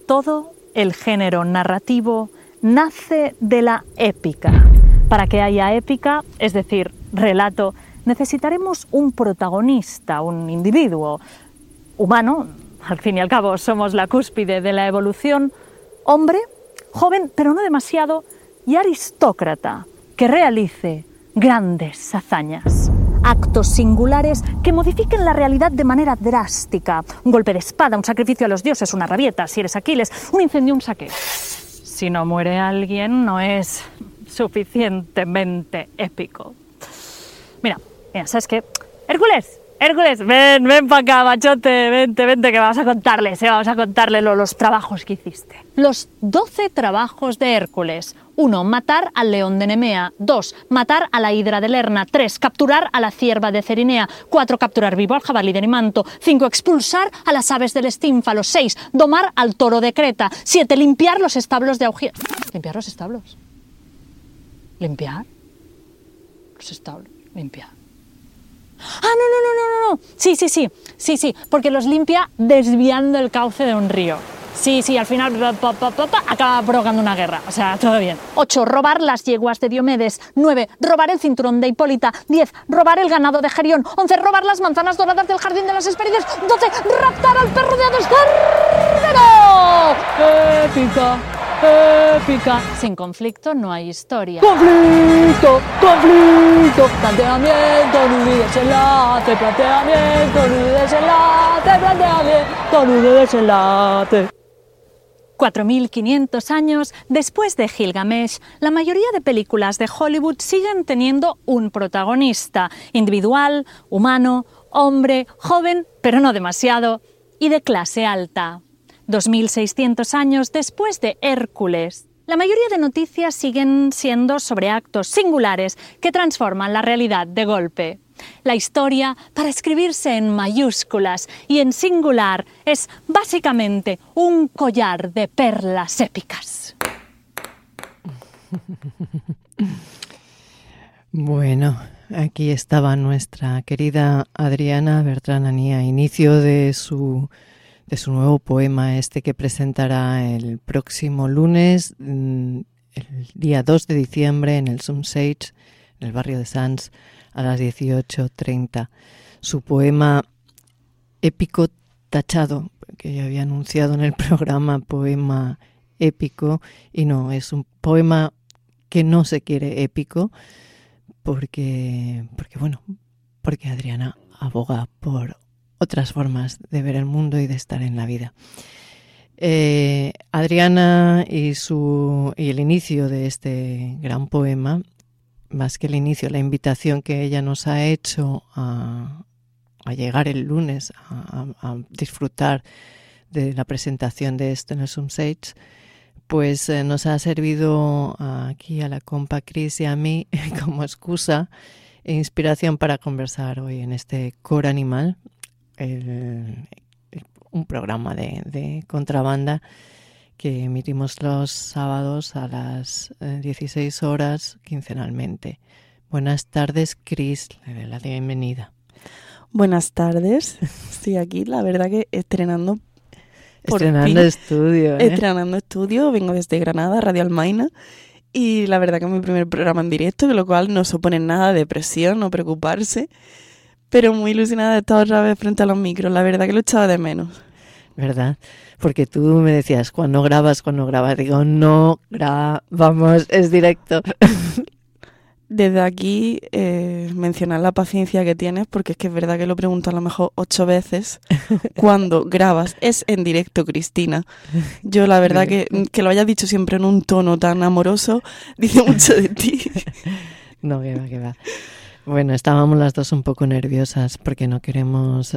todo, el género narrativo nace de la épica. Para que haya épica, es decir, relato, necesitaremos un protagonista, un individuo humano, al fin y al cabo somos la cúspide de la evolución, hombre, joven pero no demasiado, y aristócrata, que realice grandes hazañas. Actos singulares que modifiquen la realidad de manera drástica. Un golpe de espada, un sacrificio a los dioses, una rabieta, si eres Aquiles, un incendio, un saqueo. Si no muere alguien, no es suficientemente épico. Mira, ¿sabes qué? Hércules, ven para acá, machote, vente, que vamos a contarle los trabajos que hiciste. Los 12 trabajos de Hércules. 1. Matar al león de Nemea. 2. Matar a la hidra de Lerna. 3. Capturar a la cierva de Cerinea. 4. Capturar vivo al jabalí de Erimanto. 5. Expulsar a las aves del Estínfalo. 6. Domar al toro de Creta. 7. Limpiar los establos de Augea. ¿Limpiar los establos? ¿Limpiar? Los establos. Limpiar. Ah, no. Sí, porque los limpia desviando el cauce de un río. Sí, al final acaba provocando una guerra. O sea, todo bien. 8. Robar las yeguas de Diomedes. 9. Robar el cinturón de Hipólita. 10. Robar el ganado de Gerión. 11. Robar las manzanas doradas del jardín de las Hespérides. 12. Raptar al perro de Hades. ¡Épica! Sin conflicto no hay historia. ¡Conflicto! Planteamiento, nudo y desenlace. Planteamiento, nudo y desenlace. Planteamiento, nudo y desenlace. 4.500 años después de Gilgamesh, la mayoría de películas de Hollywood siguen teniendo un protagonista, individual, humano, hombre, joven, pero no demasiado, y de clase alta. 2.600 años después de Hércules, la mayoría de noticias siguen siendo sobre actos singulares que transforman la realidad de golpe. La historia, para escribirse en mayúsculas y en singular, es básicamente un collar de perlas épicas. Bueno, aquí estaba nuestra querida Adriana Bertranani a inicio de su nuevo poema, que presentará el próximo lunes, el día 2 de diciembre, en el Sumsage, en el barrio de Sants, a las 18:30. Su poema épico tachado, que ya había anunciado en el programa, poema épico, y no, es un poema que no se quiere épico, porque Adriana aboga por otras formas de ver el mundo y de estar en la vida. Adriana y el inicio de este gran poema, más que el inicio, la invitación que ella nos ha hecho a llegar el lunes a disfrutar de la presentación de esto en el Sumsage, pues nos ha servido aquí a la compa Cris y a mí como excusa e inspiración para conversar hoy en este Coro Animal, un programa de contrabanda que emitimos los sábados a las 16 horas quincenalmente. Buenas tardes, Cris, le doy la bienvenida. Buenas tardes, estoy aquí, la verdad que estrenando estudio, vengo desde Granada, Radio Almaina, y la verdad que es mi primer programa en directo, con lo cual no supone nada de presión, no preocuparse, pero muy ilusionada de estar otra vez frente a los micros, la verdad que lo echaba de menos. ¿Verdad? Porque tú me decías, cuando grabas, digo, no grabamos, es directo. Desde aquí mencionar la paciencia que tienes, porque es que es verdad que lo pregunto a lo mejor 8 veces. Cuando grabas, es en directo, Cristina. Yo la verdad que lo hayas dicho siempre en un tono tan amoroso, dice mucho de ti. No, que va. Bueno, estábamos las dos un poco nerviosas porque no queremos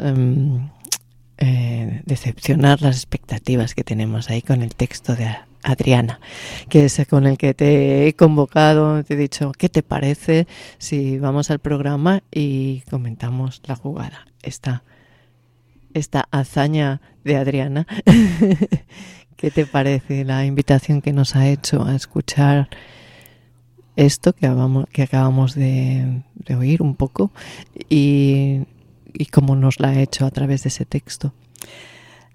decepcionar las expectativas que tenemos ahí con el texto de Adriana, que es con el que te he convocado. Te he dicho, ¿qué te parece si vamos al programa y comentamos la jugada? Esta hazaña de Adriana. ¿Qué te parece la invitación que nos ha hecho a escuchar esto que acabamos de oír un poco y cómo nos la ha hecho a través de ese texto?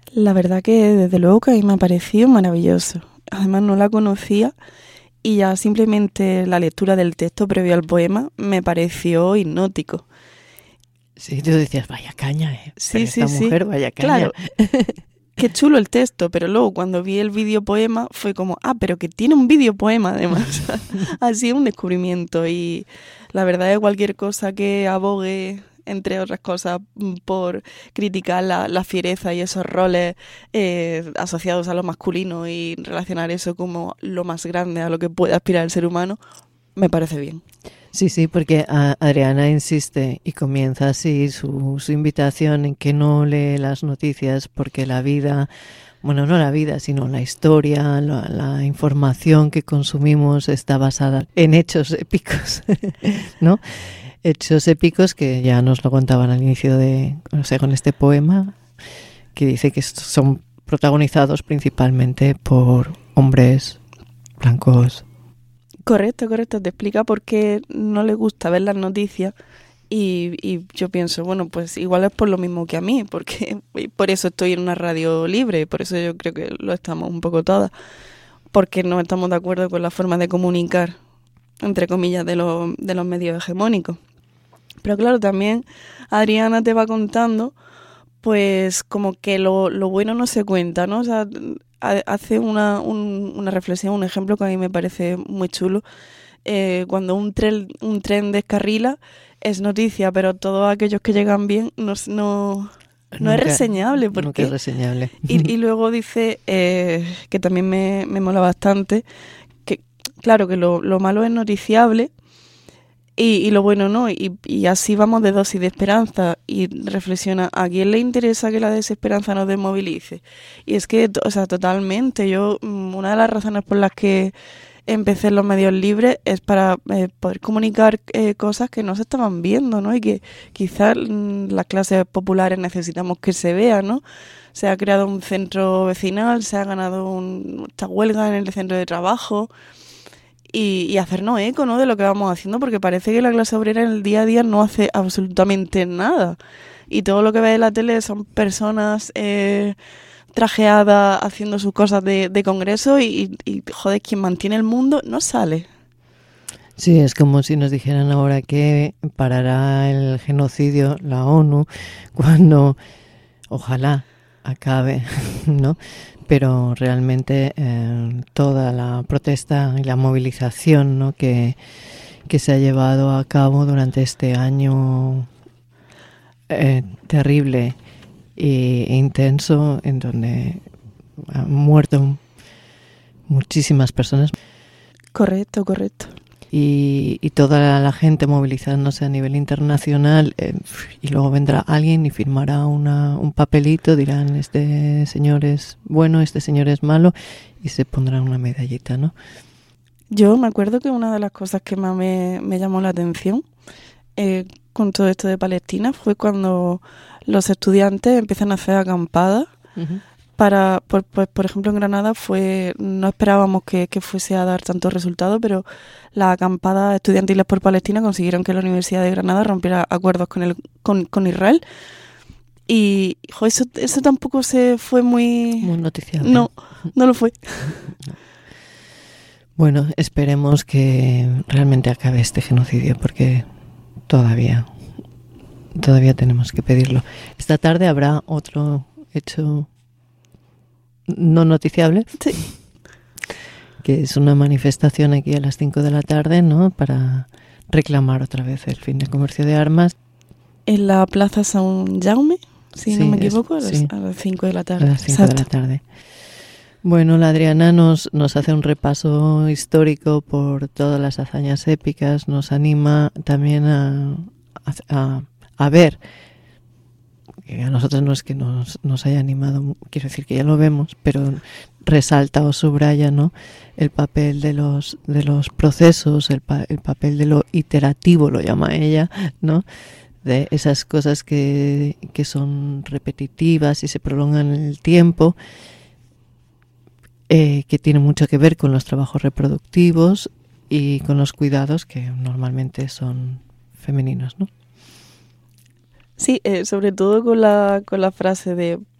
La verdad que desde luego que a mí me ha parecido maravilloso. Además no la conocía y ya simplemente la lectura del texto previo al poema me pareció hipnótico. Sí, tú decías, vaya caña, Sí, pero esta mujer, vaya caña. Claro, qué chulo el texto, pero luego cuando vi el videopoema fue como, pero que tiene un videopoema además. Así es un descubrimiento y la verdad es cualquier cosa que abogue, entre otras cosas, por criticar la fiereza y esos roles asociados a lo masculino y relacionar eso como lo más grande a lo que puede aspirar el ser humano, me parece bien. Sí, porque Adriana insiste y comienza así su invitación en que no lee las noticias porque la vida, bueno, no la vida, sino la historia, la información que consumimos está basada en hechos épicos, ¿no? Hechos épicos que ya nos lo contaban al inicio con este poema, que dice que son protagonizados principalmente por hombres blancos. Correcto, te explica por qué no le gusta ver las noticias y yo pienso, bueno, pues igual es por lo mismo que a mí, porque por eso estoy en una radio libre, por eso yo creo que lo estamos un poco todas, porque no estamos de acuerdo con la forma de comunicar, entre comillas, de los medios hegemónicos. Pero claro, también Adriana te va contando, pues como que lo bueno no se cuenta, ¿no? O sea, hace una reflexión, un ejemplo que a mí me parece muy chulo. Cuando un tren descarrila es noticia, pero todos aquellos que llegan bien no es reseñable. Nunca es reseñable. Y luego dice, que también me mola bastante, que claro que lo malo es noticiable y lo bueno no, y así vamos de dosis de esperanza, y reflexiona, ¿a quién le interesa que la desesperanza nos desmovilice? Y es que, totalmente, una de las razones por las que empecé en los medios libres es para poder comunicar cosas que no se estaban viendo, ¿no? Y que quizás las clases populares necesitamos que se vean, ¿no? Se ha creado un centro vecinal, se ha ganado esta huelga en el centro de trabajo, y hacernos eco, ¿no?, de lo que vamos haciendo, porque parece que la clase obrera en el día a día no hace absolutamente nada. Y todo lo que ve en la tele son personas trajeadas haciendo sus cosas de congreso y joder, quien mantiene el mundo no sale. Sí, es como si nos dijeran ahora que parará el genocidio la ONU cuando ojalá acabe, ¿no? Pero realmente toda la protesta y la movilización, ¿no?, que se ha llevado a cabo durante este año terrible e intenso, en donde han muerto muchísimas personas. Correcto. Y toda la gente movilizándose a nivel internacional, y luego vendrá alguien y firmará un papelito, dirán, este señor es bueno, este señor es malo, y se pondrá una medallita, ¿no? Yo me acuerdo que una de las cosas que más me llamó la atención con todo esto de Palestina fue cuando los estudiantes empiezan a hacer acampadas. Uh-huh. Por ejemplo, en Granada no esperábamos que fuese a dar tantos resultados, pero las acampadas estudiantiles por Palestina consiguieron que la Universidad de Granada rompiera acuerdos con Israel. Y eso tampoco se fue muy noticiable. No lo fue. Bueno, esperemos que realmente acabe este genocidio, porque todavía tenemos que pedirlo. Esta tarde habrá otro hecho no noticiable, sí, que es una manifestación aquí a las 5 de la tarde, ¿no?, para reclamar otra vez el fin del comercio de armas. En la Plaza San Jaume, si no me equivoco, a las 5 de la tarde. A las 5 de la tarde. Bueno, la Adriana nos hace un repaso histórico por todas las hazañas épicas, nos anima también a ver, que a nosotros no es que nos haya animado, quiero decir que ya lo vemos, pero resalta o subraya, ¿no?, el papel de los procesos, el papel de lo iterativo, lo llama ella, ¿no?, de esas cosas que son repetitivas y se prolongan en el tiempo, que tiene mucho que ver con los trabajos reproductivos y con los cuidados que normalmente son femeninos, ¿no? Sí, sobre todo con la frase de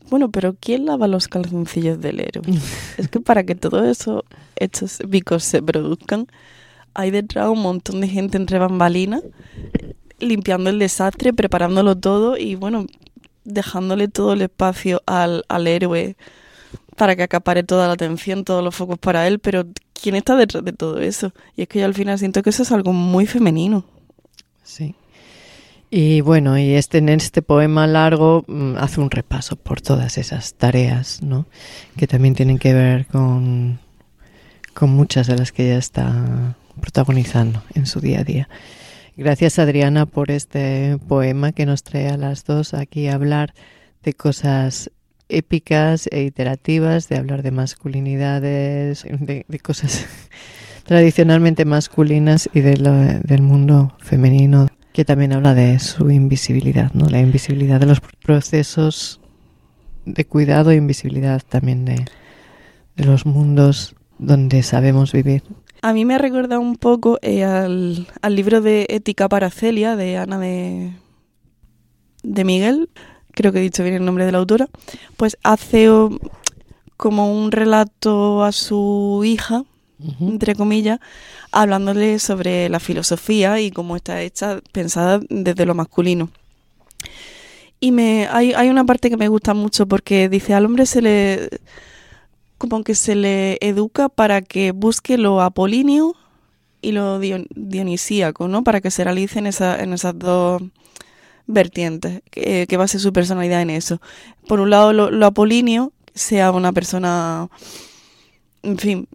bueno, pero ¿quién lava los calzoncillos del héroe? Es que para que todos esos hechos épicos se produzcan, hay detrás un montón de gente entre bambalinas, limpiando el desastre, preparándolo todo y, bueno, dejándole todo el espacio al héroe para que acapare toda la atención, todos los focos para él, pero ¿quién está detrás de todo eso? Y es que yo al final siento que eso es algo muy femenino. Sí. Y bueno, y en este poema largo hace un repaso por todas esas tareas, ¿no? Que también tienen que ver con muchas de las que ella está protagonizando en su día a día. Gracias, Adriana, por este poema que nos trae a las dos aquí a hablar de cosas épicas e iterativas, de hablar de masculinidades, de cosas tradicionalmente masculinas y del mundo femenino, que también habla de su invisibilidad, ¿no? La invisibilidad de los procesos de cuidado e invisibilidad también de los mundos donde sabemos vivir. A mí me ha recordado un poco al libro de Ética para Celia, de Ana de Miguel, creo que he dicho bien el nombre de la autora, pues hace como un relato a su hija, entre comillas, hablándole sobre la filosofía y cómo está hecha, pensada desde lo masculino. Y hay una parte que me gusta mucho porque dice, al hombre como que se le educa para que busque lo apolíneo y lo dionisíaco, ¿no? Para que se realicen en esas dos vertientes, que base su personalidad en eso. Por un lado, lo apolíneo, sea una persona, en fin,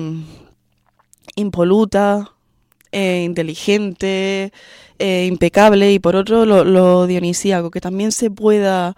impoluta, inteligente, impecable, y por otro lo dionisíaco, que también se pueda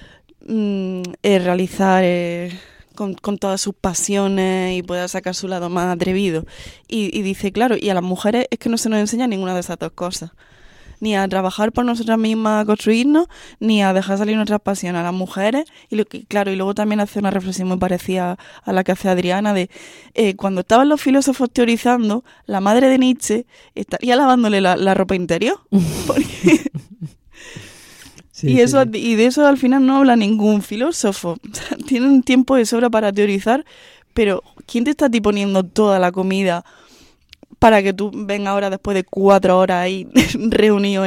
realizar con todas sus pasiones y pueda sacar su lado más atrevido. Y dice, claro, y a las mujeres es que no se nos enseña ninguna de esas dos cosas. Ni a trabajar por nosotras mismas, a construirnos, ni a dejar salir nuestras pasiones a las mujeres. Y luego también hace una reflexión muy parecida a la que hace Adriana de cuando estaban los filósofos teorizando, la madre de Nietzsche estaría lavándole la ropa interior. Sí, y de eso al final no habla ningún filósofo. O sea, tienen tiempo de sobra para teorizar, pero ¿quién te está a ti poniendo toda la comida para que tú vengas ahora después de 4 horas ahí reunido en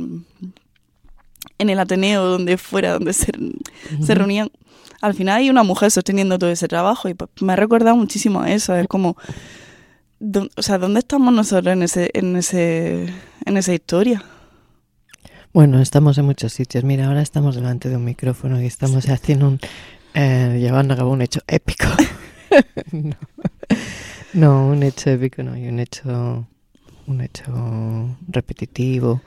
el Ateneo, donde se reunían? Al final hay una mujer sosteniendo todo ese trabajo y pues, me ha recordado muchísimo a eso. Es como, ¿dónde estamos nosotros en esa historia? Bueno, estamos en muchos sitios. Mira, ahora estamos delante de un micrófono y estamos haciendo llevando a cabo un hecho épico. No, un hecho épico no, y un hecho repetitivo.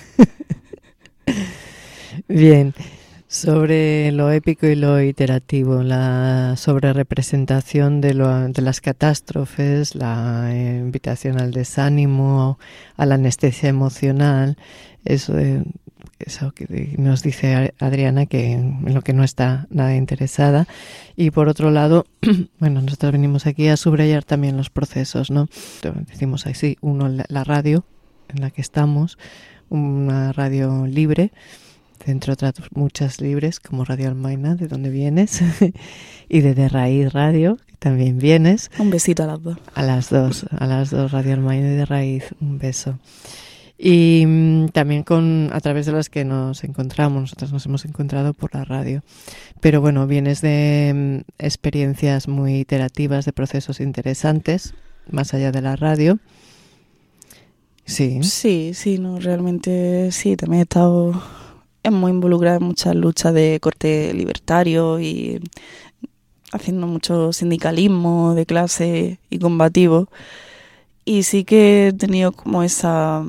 Bien, sobre lo épico y lo iterativo, la sobrerepresentación de las catástrofes, la invitación al desánimo, a la anestesia emocional, eso que nos dice Adriana, que en lo que no está nada interesada. Y por otro lado, bueno, nosotros venimos aquí a subrayar también los procesos, ¿no? Decimos así, uno, la radio en la que estamos, una radio libre, entre otras muchas libres, como Radio Almaina, de donde vienes, y de Raíz Radio, que también vienes. Un besito a las dos. A las dos, Radio Almaina y de Raíz, un beso. Y también a través de las que nos encontramos, nosotros nos hemos encontrado por la radio. Pero bueno, vienes de experiencias muy iterativas, de procesos interesantes, más allá de la radio. Sí. Sí, no, realmente sí, también he estado muy involucrada en muchas luchas de corte libertario y haciendo mucho sindicalismo de clase y combativo. Y sí que he tenido como esa,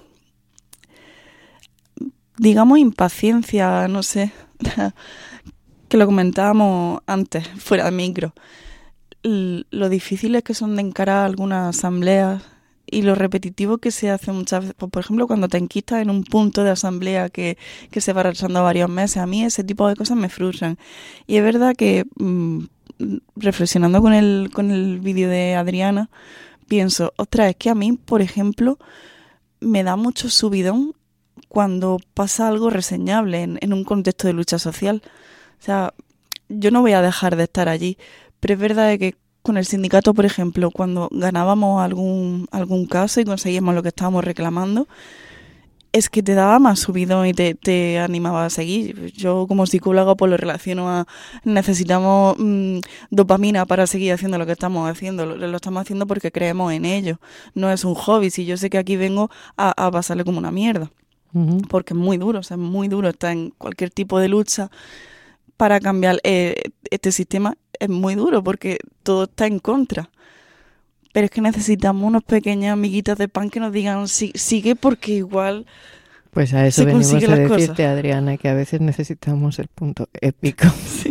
digamos, impaciencia, no sé, que lo comentábamos antes, fuera de micro. Lo difíciles que son de encarar algunas asambleas y lo repetitivo que se hace muchas veces. Por ejemplo, cuando te enquistas en un punto de asamblea que se va retrasando varios meses, a mí ese tipo de cosas me frustran. Y es verdad que, reflexionando con el vídeo de Adriana, pienso, ostras, es que a mí, por ejemplo, me da mucho subidón cuando pasa algo reseñable en un contexto de lucha social. O sea, yo no voy a dejar de estar allí, pero es verdad que con el sindicato, por ejemplo, cuando ganábamos algún caso y conseguíamos lo que estábamos reclamando, es que te daba más subidón y te animaba a seguir. Yo como psicóloga pues lo relaciono a necesitamos dopamina para seguir haciendo lo que estamos haciendo. Lo estamos haciendo porque creemos en ello. No es un hobby. Si yo sé que aquí vengo a pasarle como una mierda. Ujú. Porque es muy duro, o sea, es muy duro estar en cualquier tipo de lucha para cambiar este sistema. Es muy duro porque todo está en contra. Pero es que necesitamos unas pequeñas amiguitas de pan que nos digan sigue porque igual Pues a eso se venimos consiguen a las decirte, cosas. Adriana, que a veces necesitamos el punto épico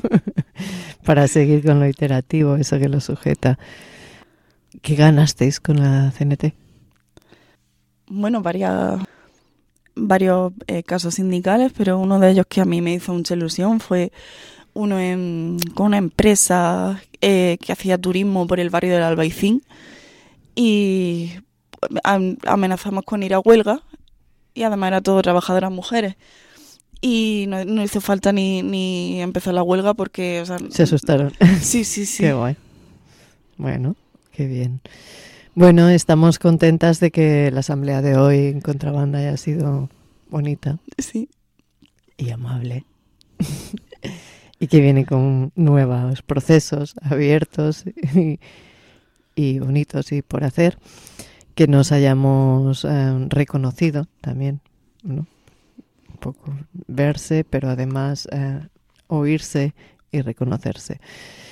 para seguir con lo iterativo, eso que lo sujeta. ¿Qué ganasteis con la CNT? Bueno, varios casos sindicales, pero uno de ellos que a mí me hizo mucha ilusión fue uno con una empresa que hacía turismo por el barrio del Albaicín y amenazamos con ir a huelga y además era todo trabajadoras mujeres y no hizo falta ni empezar la huelga porque, o sea, Se asustaron. sí. Qué guay. Bueno, qué bien. Bueno, estamos contentas de que la asamblea de hoy en Contrabanda haya sido bonita Sí. y amable. Y que viene con nuevos procesos abiertos y bonitos y por hacer. Que nos hayamos reconocido también, ¿no? Un poco verse, pero además oírse y reconocerse.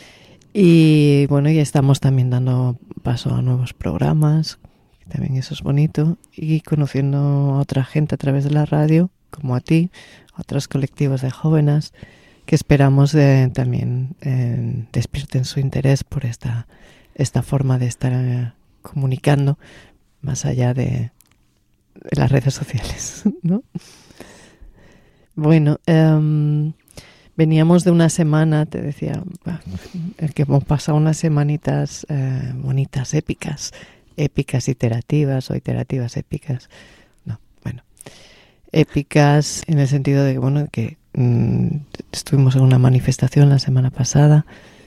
Y bueno, ya estamos también dando paso a nuevos programas, también eso es bonito, y conociendo a otra gente a través de la radio, como a ti, a otros colectivos de jóvenes, que esperamos también despierten su interés por esta forma de estar comunicando más allá de las redes sociales, ¿no? Bueno, veníamos de una semana, te decía, que hemos pasado unas semanitas bonitas, épicas iterativas o iterativas épicas. No, bueno, épicas en el sentido de que estuvimos en una manifestación la semana pasada,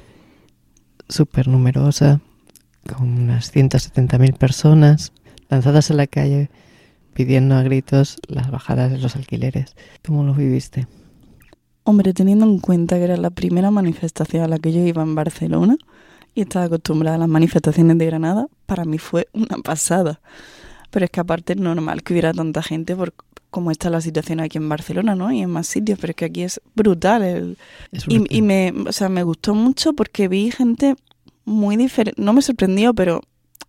súper numerosa, con unas 170.000 personas lanzadas a la calle pidiendo a gritos las bajadas de los alquileres. ¿Cómo lo viviste? Hombre, teniendo en cuenta que era la primera manifestación a la que yo iba en Barcelona y estaba acostumbrada a las manifestaciones de Granada, para mí fue una pasada. Pero es que aparte es normal que hubiera tanta gente por cómo está la situación aquí en Barcelona, ¿no? Y en más sitios, pero es que aquí es brutal. Es brutal. Y me gustó mucho porque vi gente muy diferente. No me sorprendió, pero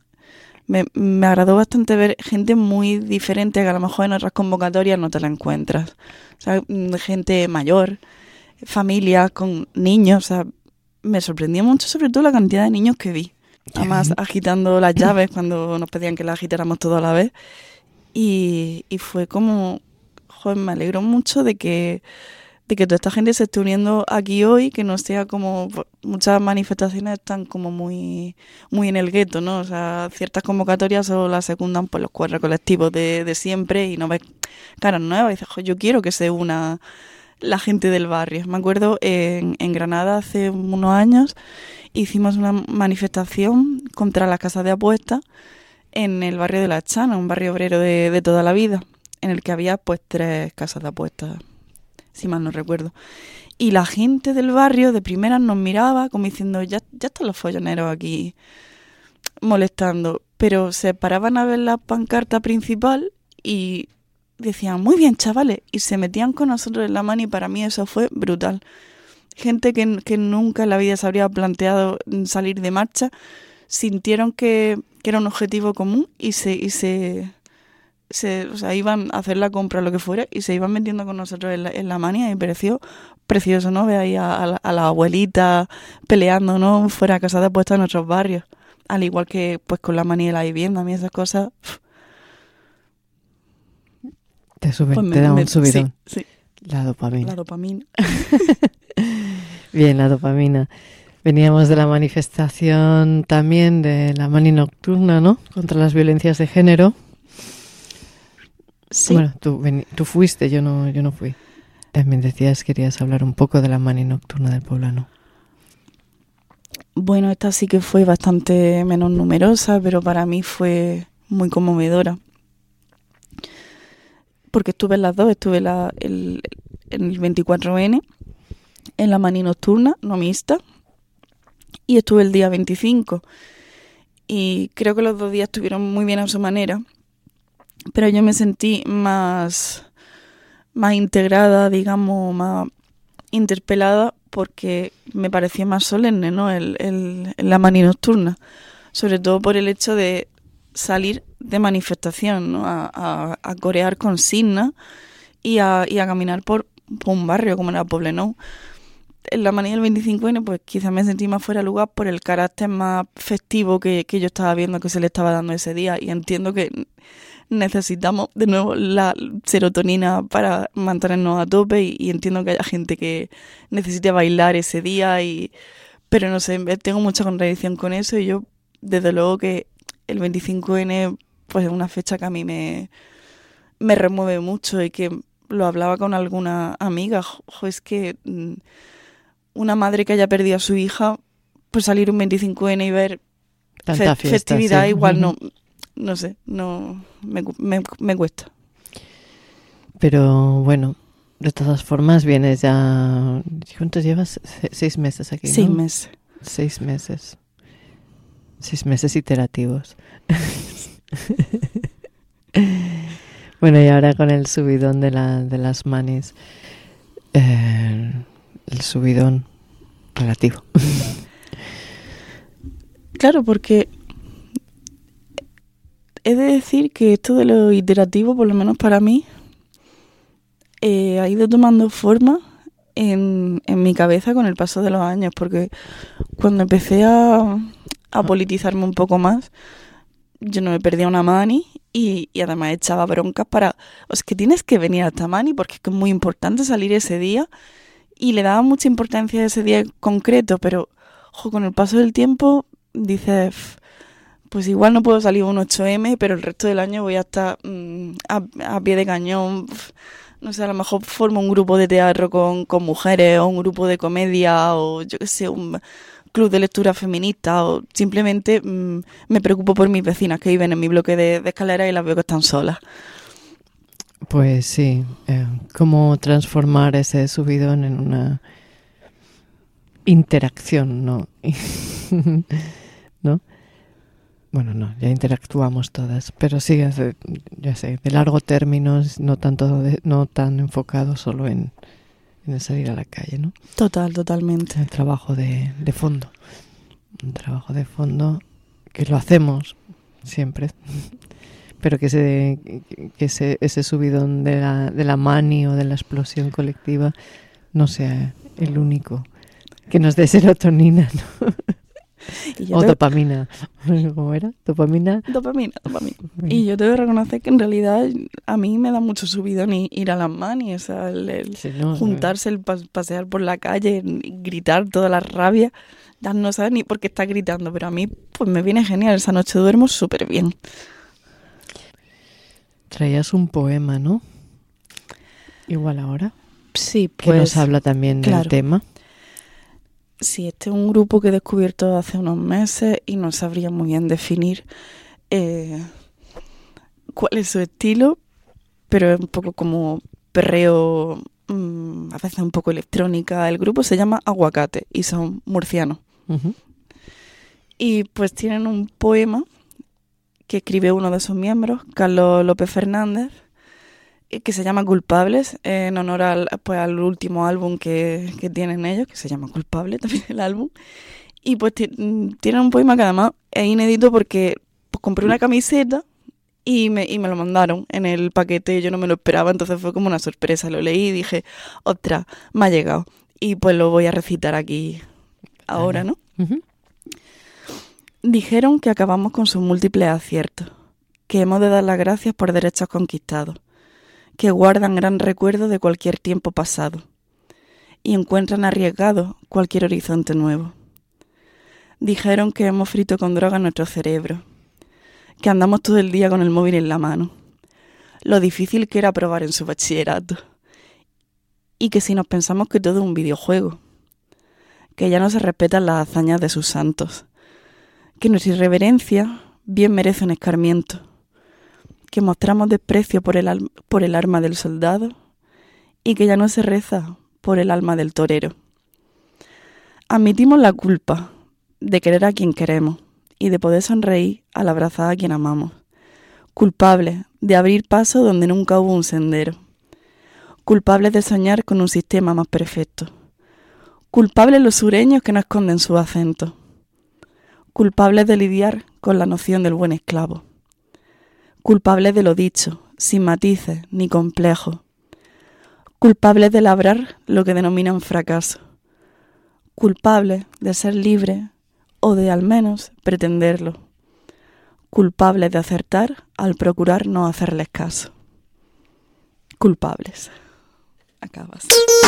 me agradó bastante ver gente muy diferente que a lo mejor en otras convocatorias no te la encuentras. O sea, gente mayor, familias con niños. O sea, me sorprendió mucho sobre todo la cantidad de niños que vi. Además, agitando las llaves cuando nos pedían que las agitáramos todas a la vez. Y fue como, joder, me alegro mucho de que toda esta gente se esté uniendo aquí hoy, que no sea como muchas manifestaciones están como muy en el gueto, ¿no? O sea, ciertas convocatorias solo las secundan por los 4 colectivos de siempre y no ves caras nuevas. Y dices, joder, yo quiero que se una la gente del barrio. Me acuerdo en Granada hace unos años hicimos una manifestación contra las casas de apuestas en el barrio de La Chana, un barrio obrero de toda la vida, en el que había pues 3 casas de apuestas, si mal no recuerdo. Y la gente del barrio de primeras nos miraba como diciendo, ya están los folloneros aquí molestando. Pero se paraban a ver la pancarta principal y decían, muy bien, chavales, y se metían con nosotros en la mano y para mí eso fue brutal. Gente que nunca en la vida se habría planteado salir de marcha, sintieron que era un objetivo común y o sea, iban a hacer la compra o lo que fuera y se iban metiendo con nosotros en la mano y me pareció precioso, ¿no? Ver ahí a la abuelita peleando, ¿no? Fuera de casa de apuestas en nuestros barrios. Al igual que pues con la manía de la vivienda, a mí esas cosas Te da un subidón. Sí. La dopamina. La dopamina. Bien, la dopamina. Veníamos de la manifestación también de la mani nocturna, ¿no? Contra las violencias de género. Sí. Bueno, tú fuiste, yo no fui. También decías, querías hablar un poco de la mani nocturna del Poblano. Bueno, esta sí que fue bastante menos numerosa, pero para mí fue muy conmovedora. Porque estuve en las dos, estuve en el 24N, en la mani nocturna, no mixta, y estuve el día 25. Y creo que los 2 días estuvieron muy bien a su manera, pero yo me sentí más integrada, digamos, más interpelada, porque me parecía más solemne, ¿no? La mani nocturna, sobre todo por el hecho de salir de manifestación, ¿no? A corear consignas y a caminar por un barrio como era Poblenou. En la manía del 25N, pues quizás me sentí más fuera de lugar por el carácter más festivo que yo estaba viendo que se le estaba dando ese día, y entiendo que necesitamos de nuevo la serotonina para mantenernos a tope, y entiendo que haya gente que necesite bailar ese día, pero no sé, tengo mucha contradicción con eso, y yo desde luego que el 25N pues es una fecha que a mí me remueve mucho, y que lo hablaba con alguna amiga. Es que una madre que haya perdido a su hija, pues salir un 25N y ver tanta fiesta, festividad, sí. igual no sé, no me cuesta. Pero bueno, de todas formas vienes ya... ¿Cuántos llevas? 6 meses aquí, ¿no? 6 meses. 6 meses. 6 meses iterativos. Bueno, y ahora con el subidón de las manis, el subidón relativo. Claro, porque he de decir que esto de lo iterativo, por lo menos para mí, ha ido tomando forma en mi cabeza con el paso de los años, porque cuando empecé a politizarme un poco más, yo no me perdía una mani, y además echaba broncas para... Es que tienes que venir a esta mani porque es que es muy importante salir ese día, y le daba mucha importancia a ese día en concreto, pero con el paso del tiempo dices, pues igual no puedo salir un 8M, pero el resto del año voy a estar a pie de cañón. No sé, a lo mejor formo un grupo de teatro con mujeres, o un grupo de comedia, o yo qué sé, un club de lectura feminista, o simplemente me preocupo por mis vecinas que viven en mi bloque de escaleras y las veo que están solas. Pues sí, cómo transformar ese subidón en una interacción, ¿no? ¿No? Bueno, no, ya interactuamos todas, pero sí, ya sé, de largo término, no tan enfocado solo en el salir a la calle, ¿no? Totalmente. El trabajo de fondo. Un trabajo de fondo que lo hacemos siempre, pero que ese subidón de la mani o de la explosión colectiva no sea el único que nos dé serotonina, ¿no? O dopamina. ¿Cómo era? ¿Dopamina? Dopamina. Y yo tengo que reconocer que en realidad a mí me da mucho subidón ir a las manis, o sea, el juntarse, el pasear por la calle, gritar toda la rabia. Ya no sabes ni por qué estás gritando, pero a mí pues me viene genial. Esa noche duermo súper bien. Traías un poema, ¿no? Igual ahora. Sí, pues... Que nos habla también del tema. Sí, este es un grupo que he descubierto hace unos meses y no sabría muy bien definir cuál es su estilo, pero es un poco como perreo, a veces un poco electrónica. El grupo se llama Aguacate y son murcianos. Uh-huh. Y pues tienen un poema que escribe uno de sus miembros, Carlos López Fernández, que se llama Culpables, en honor al último álbum que tienen ellos, que se llama Culpable también el álbum. Y pues tienen un poema que además es inédito porque pues, compré una camiseta y me lo mandaron en el paquete. Yo no me lo esperaba, entonces fue como una sorpresa. Lo leí y dije, ostras, me ha llegado. Y pues lo voy a recitar aquí ahora, ¿no? Uh-huh. Dijeron que acabamos con sus múltiples aciertos, que hemos de dar las gracias por derechos conquistados, que guardan gran recuerdo de cualquier tiempo pasado y encuentran arriesgado cualquier horizonte nuevo. Dijeron que hemos frito con droga nuestro cerebro, que andamos todo el día con el móvil en la mano, lo difícil que era aprobar en su bachillerato, y que si nos pensamos que todo es un videojuego, que ya no se respetan las hazañas de sus santos, que nuestra irreverencia bien merece un escarmiento, que mostramos desprecio por el arma del soldado y que ya no se reza por el alma del torero. Admitimos la culpa de querer a quien queremos y de poder sonreír al abrazar a quien amamos, culpables de abrir paso donde nunca hubo un sendero, culpables de soñar con un sistema más perfecto, culpables los sureños que no esconden su acento, culpables de lidiar con la noción del buen esclavo, culpables de lo dicho, sin matices ni complejos, culpables de labrar lo que denominan fracaso, culpables de ser libres o de al menos pretenderlo, culpables de acertar al procurar no hacerles caso. Culpables. Acabas.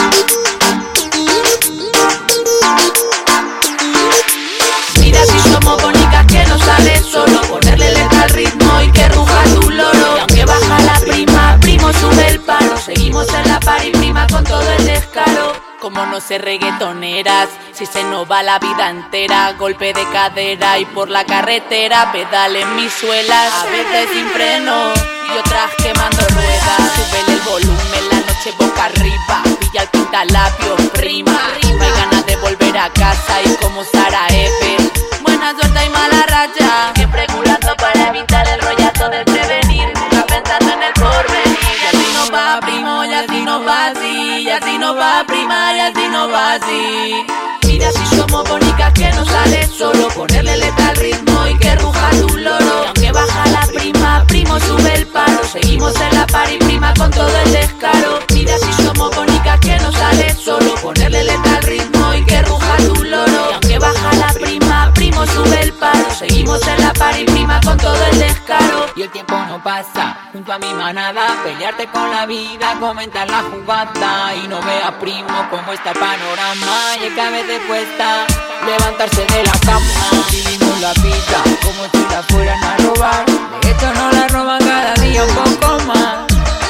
Mira si somos bonitas que no sale solo ponerle letra al ritmo y que ruja tu loro. Y aunque baja la prima, primo sube el paro. Seguimos en la par y prima con todo el descaro. Como no ser reggaetoneras, si se nos va la vida entera. Golpe de cadera y por la carretera pedalen mis suelas. A veces sin freno y otras quemando ruedas. Súbele el volumen, la noche boca arriba. Pilla el pintalabio, prima. No hay ganas de volver a casa y como Sara F. Buena suerte y mala racha. Siempre culando para evitar el rollazo del prevenir. Nunca pensando en el porvenir. Y así nos va, primo, y así nos va así. Y así nos va, prima, y así nos va así. Mira si somos bonitas que no sale solo ponerle letra al ritmo y que ruja tu loro. Y aunque baja la prima, primo sube el paro. Seguimos en la par y prima con todo el descaro. Mira si somos bonitas que no sale solo ponerle letra al ritmo y que ruja tu loro. Y aunque baja la prima, primo sube el paro. Seguimos en la par y prima con todo el descaro. Y el tiempo no pasa junto a mi manada. Pelearte con la vida, comentar la jugada. Y no vea primo cómo está el panorama. Y es que a veces cuesta levantarse de la cama. Vivimos la vida como si la fueran a robar. De hecho no la roban cada día un poco más.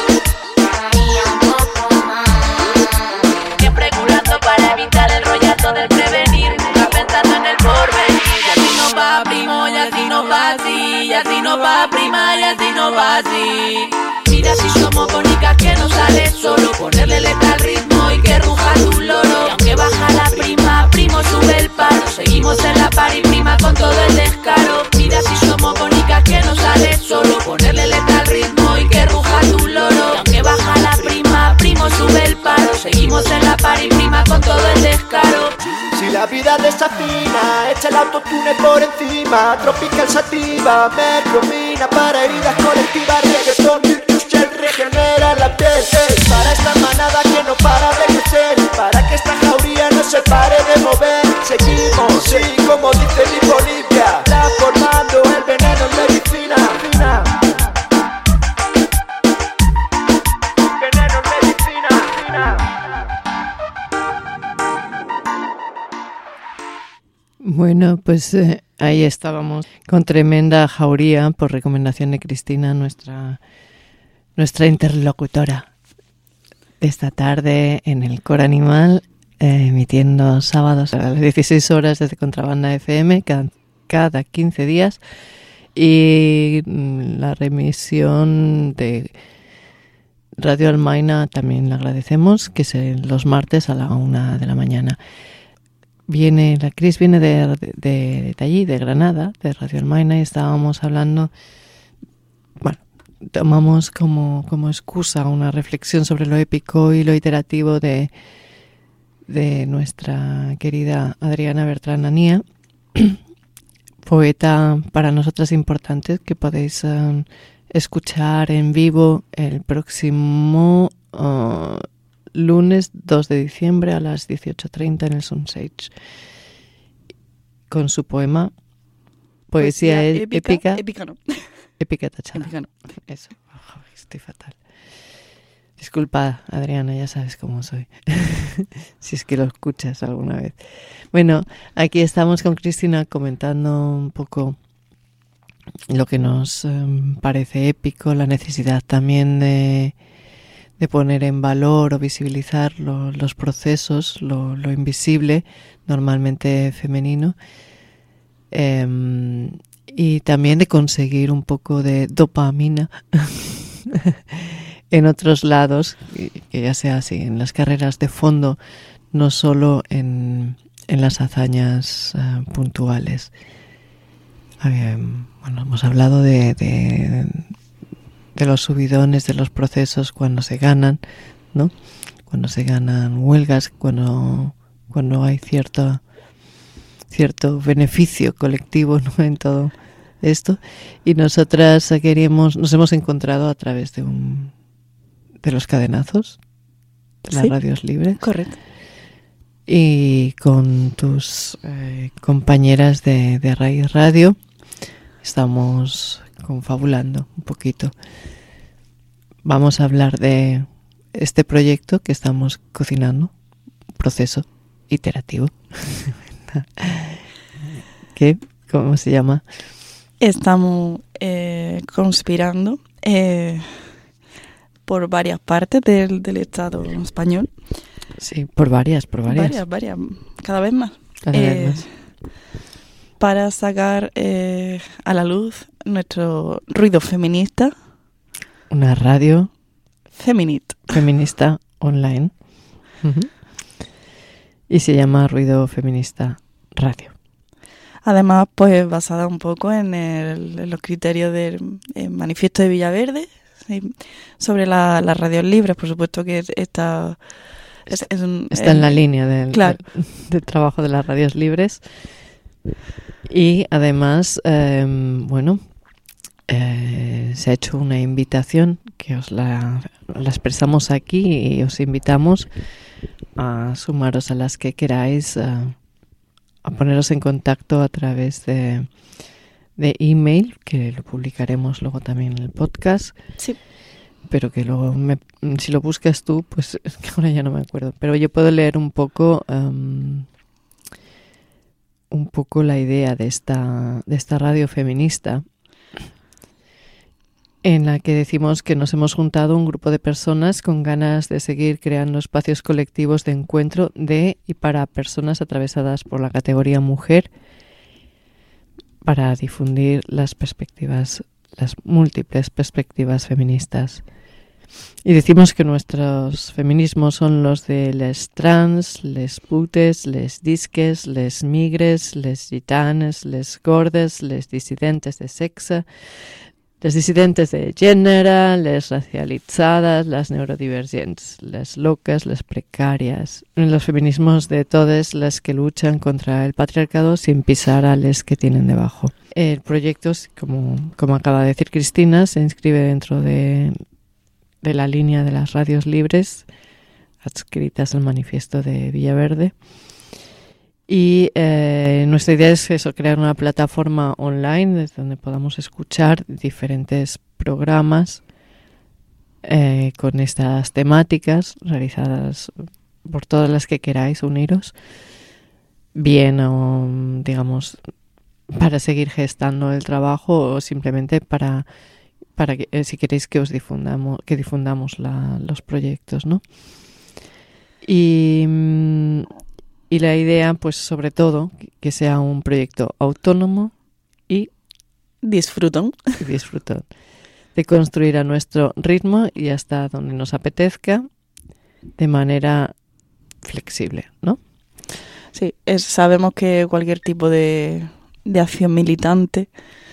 Siempre culando para evitar el rollazo del prevenir. Nunca pensando en el porvenir. Y así nos va, primo, y así nos va así. Y así nos va, prima, y así nos va así. Mira si somos bonitas que no sale solo ponerle letra al ritmo y que ruja tu loro. Y aunque baja la prima, primo sube el paro. Seguimos en la par y prima con todo el descaro. Mira si somos bonitas que no sale solo ponerle letra al ritmo y que ruja tu loro. Y aunque baja la prima, primo sube el paro. Seguimos en la par y prima con todo el descaro. Si la vida desafina, echa el autotune por encima. Tropical sativa, mercromina para heridas colectivas. Reggaetón, virtus, gel, regenera la piel. Para esta manada que no para de crecer, para que esta jauría no se pare de mover. Seguimos, sí, como dice mi Bolivia, transformando el veneno en medicina. Veneno en medicina. Bueno, pues ahí estábamos con tremenda jauría por recomendación de Cristina, nuestra interlocutora de esta tarde en el Coro Animal, emitiendo sábados a las 16 horas desde Contrabanda FM cada 15 días y la remisión de Radio Almaina también le agradecemos, que es los martes a la 1 de la mañana. La Cris viene de allí, de Granada, de Radio Almaina, y estábamos hablando, bueno, tomamos como excusa una reflexión sobre lo épico y lo iterativo de nuestra querida Adriana Bertrán Anía, poeta para nosotras importante, que podéis escuchar en vivo el próximo lunes 2 de diciembre a las 18:30 en el Sunsage, con su poema Poesía épica. Épica no. Épica tachada. Épica no. Eso. Oh, estoy fatal. Disculpa, Adriana, ya sabes cómo soy. Si es que lo escuchas alguna vez. Bueno, aquí estamos con Cristina comentando un poco lo que nos parece épico, la necesidad también de poner en valor o visibilizar los procesos, lo invisible, normalmente femenino, y también de conseguir un poco de dopamina en otros lados, que ya sea así, en las carreras de fondo, no solo en las hazañas puntuales. Bueno, hemos hablado de los subidones, de los procesos cuando se ganan, ¿no? Cuando se ganan huelgas, cuando hay cierto beneficio colectivo, ¿no? En todo esto. Y nosotras nos hemos encontrado a través de los cadenazos, de las radios libres. Correcto. Y con tus compañeras de Raíz Radio estamos confabulando un poquito. Vamos a hablar de este proyecto que estamos cocinando, un proceso iterativo. ¿Cómo se llama? Estamos conspirando por varias partes del Estado español. Sí, por varias. Varias, cada vez más. Para sacar a la luz nuestro ruido feminista. Una radio feminista online. Uh-huh. Y se llama Ruido Feminista Radio. Además, pues basada un poco en los criterios del manifiesto de Villaverde, ¿sí? Sobre las radios libres, por supuesto que está en la línea del trabajo de las radios libres. Y además, se ha hecho una invitación que os la expresamos aquí y os invitamos a sumaros a las que queráis, a poneros en contacto a través de email, que lo publicaremos luego también en el podcast. Sí. Pero que luego, si lo buscas tú, pues es que ahora ya no me acuerdo. Pero yo puedo leer un poco la idea de esta radio feminista, en la que decimos que nos hemos juntado un grupo de personas con ganas de seguir creando espacios colectivos de encuentro de y para personas atravesadas por la categoría mujer, para difundir las múltiples perspectivas feministas. Y decimos que nuestros feminismos son los de les trans, les putes, les disques, les migres, les gitanes, les gordes, les disidentes de sexe, les disidentes de gènere, les racialitzades, les neurodivergents, les locas, les precarias. Los feminismos de todas las que luchan contra el patriarcado sin pisar a les que tienen debajo. El proyecto, como acaba de decir Cristina, se inscribe dentro de la línea de las radios libres adscritas al manifiesto de Villaverde. Y nuestra idea es crear una plataforma online desde donde podamos escuchar diferentes programas con estas temáticas realizadas por todas las que queráis uniros, bien o digamos para seguir gestando el trabajo o simplemente para que si queréis que difundamos los proyectos, ¿no? Y la idea, pues sobre todo, que sea un proyecto autónomo y disfrutón, de construir a nuestro ritmo y hasta donde nos apetezca, de manera flexible, ¿no? Sí, sabemos que cualquier tipo de acción militante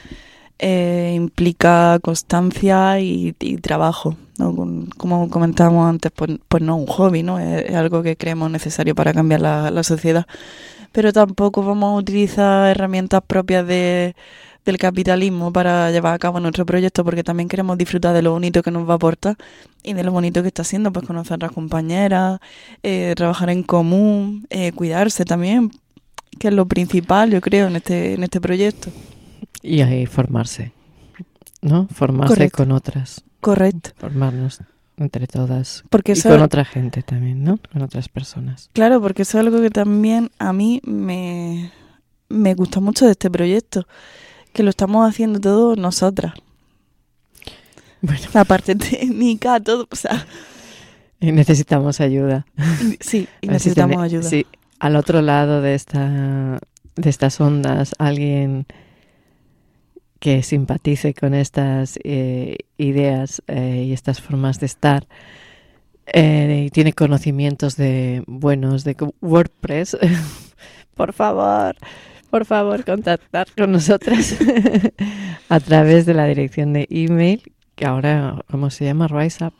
implica constancia y trabajo, ¿no? Como comentábamos antes, pues no un hobby, ¿no? Es algo que creemos necesario para cambiar la sociedad. Pero tampoco vamos a utilizar herramientas propias del capitalismo para llevar a cabo nuestro proyecto, porque también queremos disfrutar de lo bonito que nos va a aportar y de lo bonito que está haciendo, pues conocer a las compañeras, trabajar en común, cuidarse también, que es lo principal, yo creo, en este proyecto. Y ahí formarse, ¿no? Formarse Correcto. Con otras. Correcto. Formarnos entre todas. Porque y con otra gente también, ¿no? Con otras personas. Claro, porque eso es algo que también a mí me gusta mucho de este proyecto, que lo estamos haciendo todos nosotras. Bueno. La parte técnica, todo, o sea, Y necesitamos ayuda. Sí, y A ver si necesitamos tiene- ayuda. Sí, al otro lado de estas ondas, alguien que simpatice con estas ideas y estas formas de estar y tiene conocimientos buenos de WordPress, por favor, contactar con nosotras a través de la dirección de email, que ahora, ¿cómo se llama? RiseUp,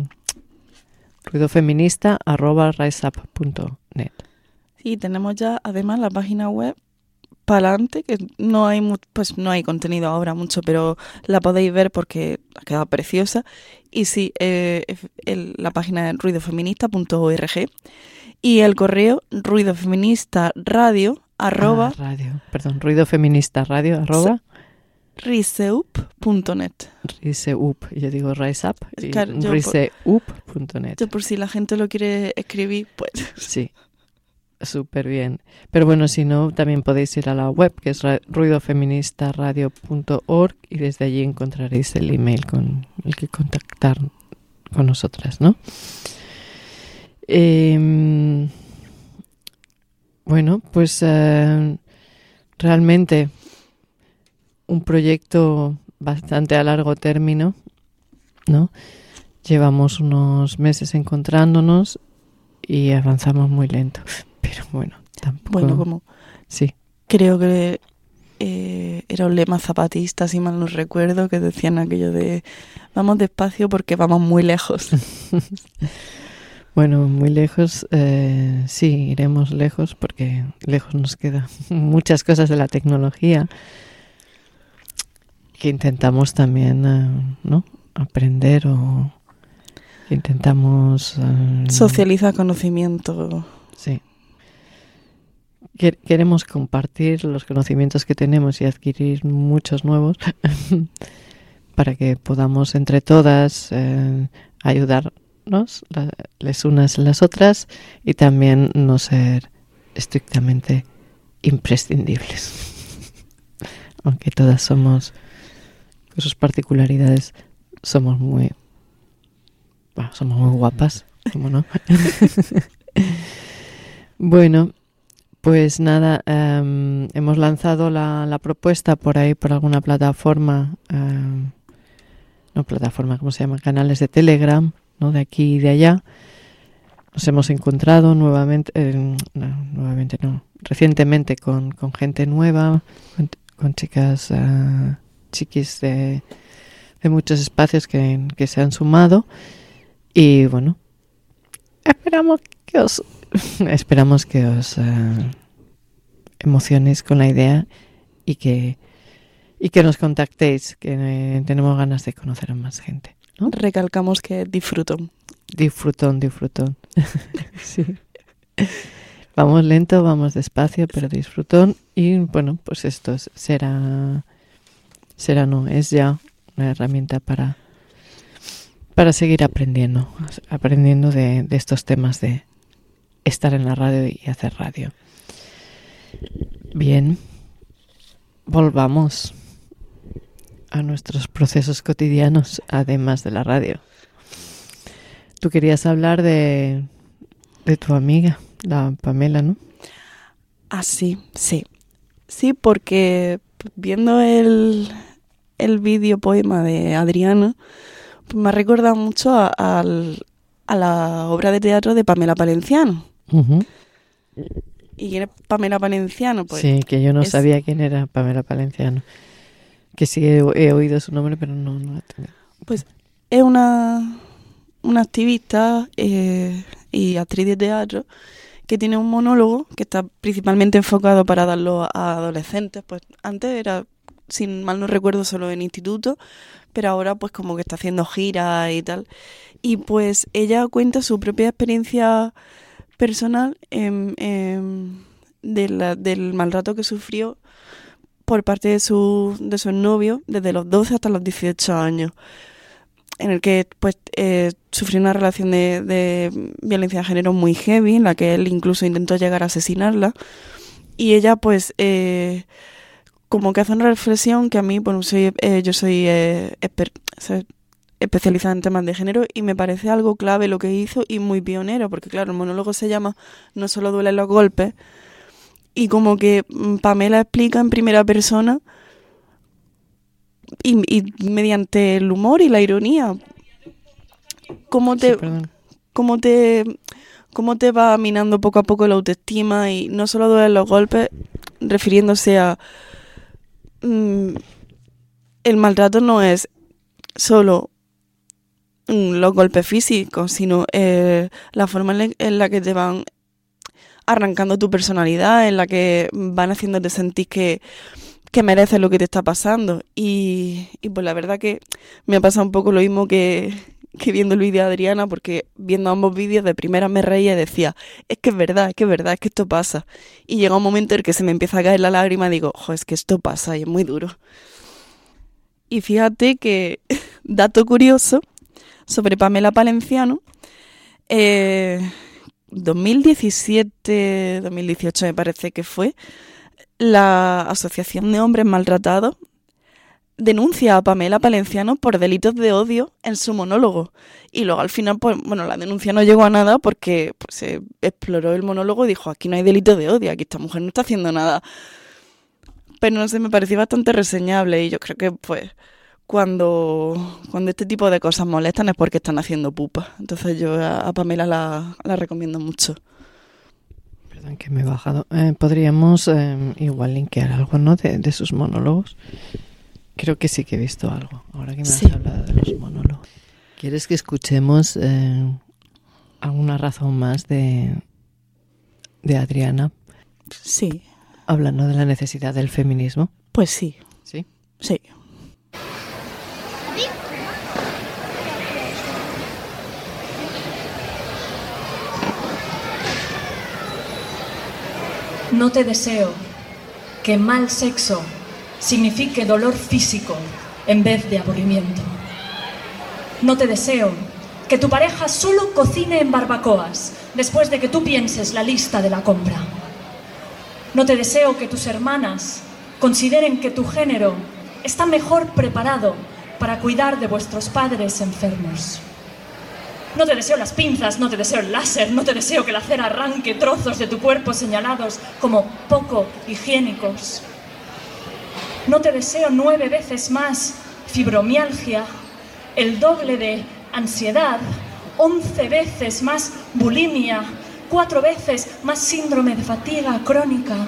ruidofeminista@riseup.net. Sí, tenemos ya además la página web para adelante, que no hay pues no hay contenido ahora mucho, pero la podéis ver porque ha quedado preciosa. Y sí, la página es ruidofeminista.org y el correo ruidofeministaradio ruidofeministaradio @riseup.net. Riseup, yo digo RiseUp y Claro, riseup.net. Yo por si la gente lo quiere escribir, pues Sí, súper bien. Pero bueno, si no, también podéis ir a la web, que es ruidofeministaradio.org, y desde allí encontraréis el email con el que contactar con nosotras, ¿no? Bueno, pues realmente un proyecto bastante a largo término, ¿no? Llevamos unos meses encontrándonos y avanzamos muy lento. Pero bueno, tampoco... bueno, como Sí. creo que era un lema zapatista, si mal no recuerdo, que decían aquello de vamos despacio porque vamos muy lejos. Bueno, muy lejos, sí, iremos lejos porque lejos nos quedan muchas cosas de la tecnología que intentamos también, ¿no? Aprender o que intentamos... Socializa conocimiento. Sí. Queremos compartir los conocimientos que tenemos y adquirir muchos nuevos para que podamos entre todas ayudarnos las unas a las otras y también no ser estrictamente imprescindibles. Aunque todas somos, con sus particularidades, somos muy guapas, ¿cómo no? Bueno, pues nada, hemos lanzado la propuesta por ahí, por alguna plataforma, no plataforma, ¿cómo se llama? Canales de Telegram, ¿no? De aquí y de allá. Nos hemos encontrado recientemente con gente nueva, con chicas, chiquis de muchos espacios que se han sumado. Y bueno, esperamos que os emocionéis con la idea y que nos contactéis, que tenemos ganas de conocer a más gente, ¿no? Recalcamos que disfruto. Disfrutón. Sí. Vamos lento, vamos despacio, pero disfrutón. Y bueno, pues esto es ya una herramienta para seguir aprendiendo de estos temas de estar en la radio y hacer radio. Bien, volvamos a nuestros procesos cotidianos, además de la radio. Tú querías hablar de tu amiga, la Pamela, ¿no? Ah, sí. Sí, porque viendo el vídeo poema de Adriana, pues me ha recordado mucho a la obra de teatro de Pamela Palenciano. Uh-huh. ¿Y quién es Pamela Palenciano? Pues sí, que yo no sabía quién era Pamela Palenciano. Que sí he oído su nombre, pero no la tengo. Pues es una activista y actriz de teatro que tiene un monólogo que está principalmente enfocado para darlo a adolescentes. Pues antes era, si mal no recuerdo, solo en instituto, pero ahora pues como que está haciendo giras y tal. Y pues ella cuenta su propia experiencia personal del maltrato que sufrió por parte de su novio desde los 12 hasta los 18 años, en el que pues sufrió una relación de violencia de género muy heavy, en la que él incluso intentó llegar a asesinarla. Y ella pues como que hace una reflexión que a mí, bueno, yo soy especializada en temas de género, y me parece algo clave lo que hizo y muy pionero, porque claro, el monólogo se llama No solo duelen los golpes, y como que Pamela explica en primera persona y mediante el humor y la ironía cómo te va minando poco a poco la autoestima, y no solo duelen los golpes, refiriéndose a el maltrato no es solo los golpes físicos, sino la forma en la que te van arrancando tu personalidad, en la que van haciéndote sentir que mereces lo que te está pasando. Y pues la verdad que me ha pasado un poco lo mismo que viendo el vídeo de Adriana, porque viendo ambos vídeos de primera me reía y decía, es que es verdad, es que esto pasa. Y llega un momento en el que se me empieza a caer la lágrima y digo, es que esto pasa y es muy duro. Y fíjate que, dato curioso, sobre Pamela Palenciano, 2017-2018 me parece que fue, la Asociación de Hombres Maltratados denuncia a Pamela Palenciano por delitos de odio en su monólogo. Y luego al final, pues bueno, la denuncia no llegó a nada porque pues, se exploró el monólogo y dijo, aquí no hay delito de odio, aquí esta mujer no está haciendo nada. Pero no sé, me pareció bastante reseñable, y yo creo que pues cuando este tipo de cosas molestan es porque están haciendo pupa. Entonces yo a Pamela la recomiendo mucho. Perdón que me he bajado. Podríamos igual linkear algo, ¿no? De sus monólogos. Creo que sí que he visto algo, ahora que me has hablado de los monólogos. ¿Quieres que escuchemos alguna razón más de Adriana? Sí. Hablando de la necesidad del feminismo. Pues sí. ¿Sí? Sí. No te deseo que mal sexo signifique dolor físico en vez de aburrimiento. No te deseo que tu pareja solo cocine en barbacoas después de que tú pienses la lista de la compra. No te deseo que tus hermanas consideren que tu género está mejor preparado para cuidar de vuestros padres enfermos. No te deseo las pinzas, no te deseo el láser, no te deseo que la cera arranque trozos de tu cuerpo señalados como poco higiénicos. No te deseo 9 veces más fibromialgia, el doble de ansiedad, 11 veces más bulimia, 4 veces más síndrome de fatiga crónica.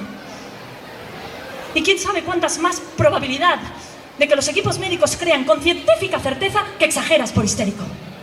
Y quién sabe cuántas más probabilidad de que los equipos médicos crean con científica certeza que exageras por histérico.